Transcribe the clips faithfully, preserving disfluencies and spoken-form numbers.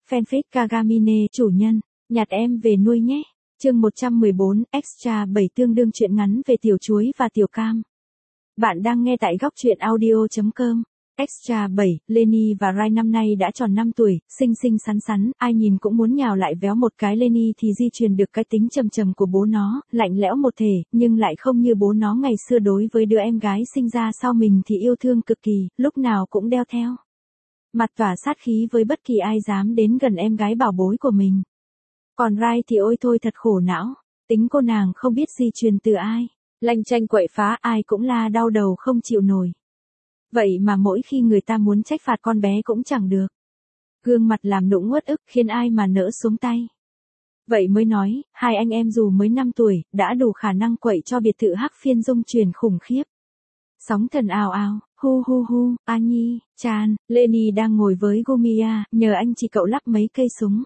Fanfic Kagamine chủ nhân, nhặt em về nuôi nhé. Chương một trăm mười bốn, Extra bảy tương đương truyện ngắn về tiểu chuối và tiểu cam. Bạn đang nghe tại góc truyện audio chấm com. Extra bảy, Lenny và Rai năm nay đã tròn năm tuổi, xinh xinh xắn xắn, ai nhìn cũng muốn nhào lại véo một cái. Lenny thì di truyền được cái tính trầm trầm của bố nó, lạnh lẽo một thể, nhưng lại không như bố nó ngày xưa. Đối với đứa em gái sinh ra sau mình thì yêu thương cực kỳ, lúc nào cũng đeo theo mặt tỏa sát khí với bất kỳ ai dám đến gần em gái bảo bối của mình. Còn Rai thì ôi thôi thật khổ não, tính cô nàng không biết di truyền từ ai, lanh chanh quậy phá ai cũng la đau đầu không chịu nổi. Vậy mà mỗi khi người ta muốn trách phạt con bé cũng chẳng được. Gương mặt làm nũng uất ức khiến ai mà nỡ xuống tay. Vậy mới nói, hai anh em dù mới năm tuổi, đã đủ khả năng quậy cho biệt thự Hắc Phiên dung truyền khủng khiếp. Sóng thần ào ào, hu hu hu, A Nhi, Chan, Lenny đang ngồi với Gumiya, nhờ anh chị cậu lắp mấy cây súng.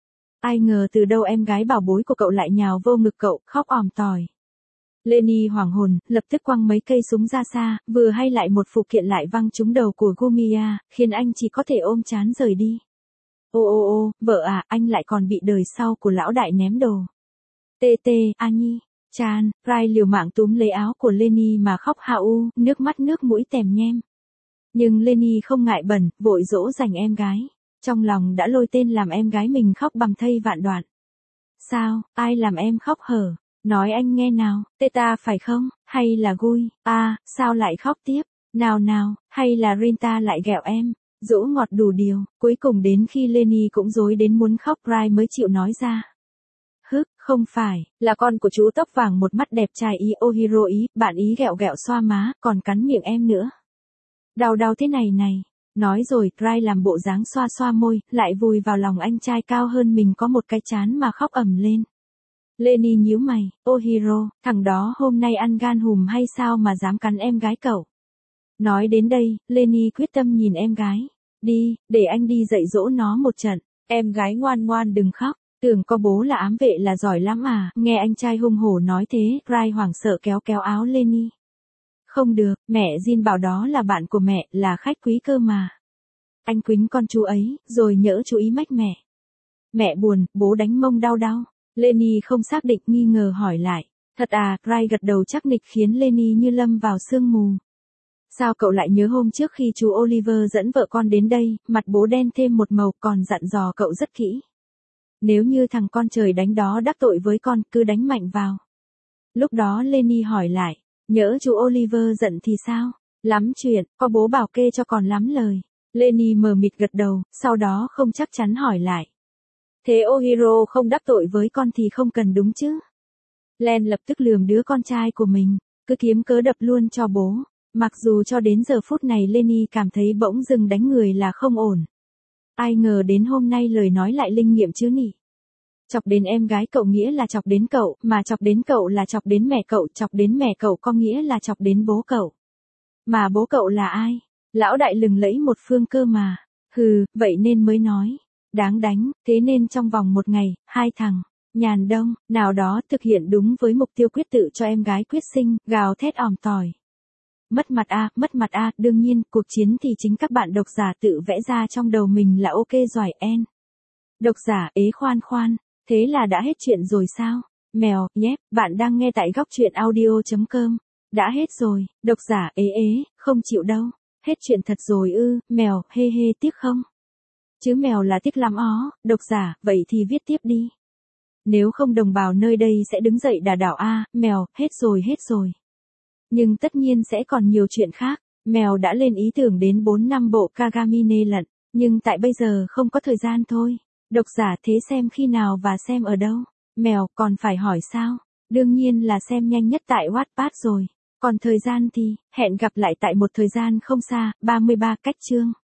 Ai ngờ từ đâu em gái bảo bối của cậu lại nhào vô ngực cậu, khóc òm tòi. Lenny hoảng hồn, lập tức quăng mấy cây súng ra xa, vừa hay lại một phụ kiện lại văng trúng đầu của Gumiya, khiến anh chỉ có thể ôm chán rời đi. Ô ô ô, vợ à, anh lại còn bị đời sau của lão đại ném đồ. Tê tê, A Nhi, Chan, Rai liều mạng túm lấy áo của Lenny mà khóc ha u, nước mắt nước mũi tèm nhem. Nhưng Lenny không ngại bẩn, vội dỗ dành em gái. Trong lòng đã lôi tên làm em gái mình khóc bầm thây vạn đoạn. Sao, ai làm em khóc hở? Nói anh nghe nào, tê ta phải không, hay là Gui, à, sao lại khóc tiếp, nào nào, hay là Rinta lại ghẹo em, dỗ ngọt đủ điều, cuối cùng đến khi Lenny cũng dối đến muốn khóc Rai mới chịu nói ra. Hức, không phải, là con của chú tóc vàng một mắt đẹp trai ý Ohiro ý, bạn ý ghẹo ghẹo xoa má, còn cắn miệng em nữa. Đau đau thế này này, nói rồi, Rai làm bộ dáng xoa xoa môi, lại vùi vào lòng anh trai cao hơn mình có một cái chán mà khóc ầm lên. Lenny nhíu mày, Ohiro, thằng đó hôm nay ăn gan hùm hay sao mà dám cắn em gái cậu. Nói đến đây, Lenny quyết tâm nhìn em gái. Đi, để anh đi dạy dỗ nó một trận. Em gái ngoan ngoan đừng khóc, tưởng có bố là ám vệ là giỏi lắm à. Nghe anh trai hung hổ nói thế, Rai hoảng sợ kéo kéo áo Lenny. Không được, mẹ Jin bảo đó là bạn của mẹ, là khách quý cơ mà. Anh quýnh con chú ấy, rồi nhỡ chú ý mách mẹ. Mẹ buồn, bố đánh mông đau đau. Lenny không xác định nghi ngờ hỏi lại. Thật à, Rai gật đầu chắc nịch khiến Lenny như lâm vào sương mù. Sao cậu lại nhớ hôm trước khi chú Oliver dẫn vợ con đến đây, mặt bố đen thêm một màu còn dặn dò cậu rất kỹ. Nếu như thằng con trời đánh đó đắc tội với con, cứ đánh mạnh vào. Lúc đó Lenny hỏi lại, nhỡ chú Oliver giận thì sao? Lắm chuyện, có bố bảo kê cho còn lắm lời. Lenny mờ mịt gật đầu, sau đó không chắc chắn hỏi lại. Thế Ohiro không đắc tội với con thì không cần đúng chứ? Len lập tức lườm đứa con trai của mình, cứ kiếm cớ đập luôn cho bố. Mặc dù cho đến giờ phút này Lenny cảm thấy bỗng dưng đánh người là không ổn. Ai ngờ đến hôm nay lời nói lại linh nghiệm chứ nhỉ? Chọc đến em gái cậu nghĩa là chọc đến cậu, mà chọc đến cậu là chọc đến mẹ cậu, chọc đến mẹ cậu có nghĩa là chọc đến bố cậu. Mà bố cậu là ai? Lão đại lừng lẫy một phương cơ mà. Hừ, vậy nên mới nói. Đáng đánh, thế nên trong vòng một ngày, hai thằng, nhàn đông, nào đó thực hiện đúng với mục tiêu quyết tự cho em gái quyết sinh, gào thét òm tỏi. Mất mặt a, à, mất mặt a, à, đương nhiên, cuộc chiến thì chính các bạn độc giả tự vẽ ra trong đầu mình là ok giỏi en. Độc giả, ế khoan khoan, thế là đã hết chuyện rồi sao? Mèo, nhép, bạn đang nghe tại góc truyện audio chấm com. Đã hết rồi, độc giả, ế ế, không chịu đâu. Hết chuyện thật rồi ư, mèo, hê hê tiếc không? Chứ mèo là tiếc lắm ó, độc giả, vậy thì viết tiếp đi. Nếu không đồng bào nơi đây sẽ đứng dậy đả đảo a, mèo, hết rồi hết rồi. Nhưng tất nhiên sẽ còn nhiều chuyện khác, mèo đã lên ý tưởng đến bốn năm bộ Kagamine lận, nhưng tại bây giờ không có thời gian thôi. Độc giả thế xem khi nào và xem ở đâu? Mèo, còn phải hỏi sao? Đương nhiên là xem nhanh nhất tại Wattpad rồi. Còn thời gian thì, hẹn gặp lại tại một thời gian không xa, ba mươi ba cách chương.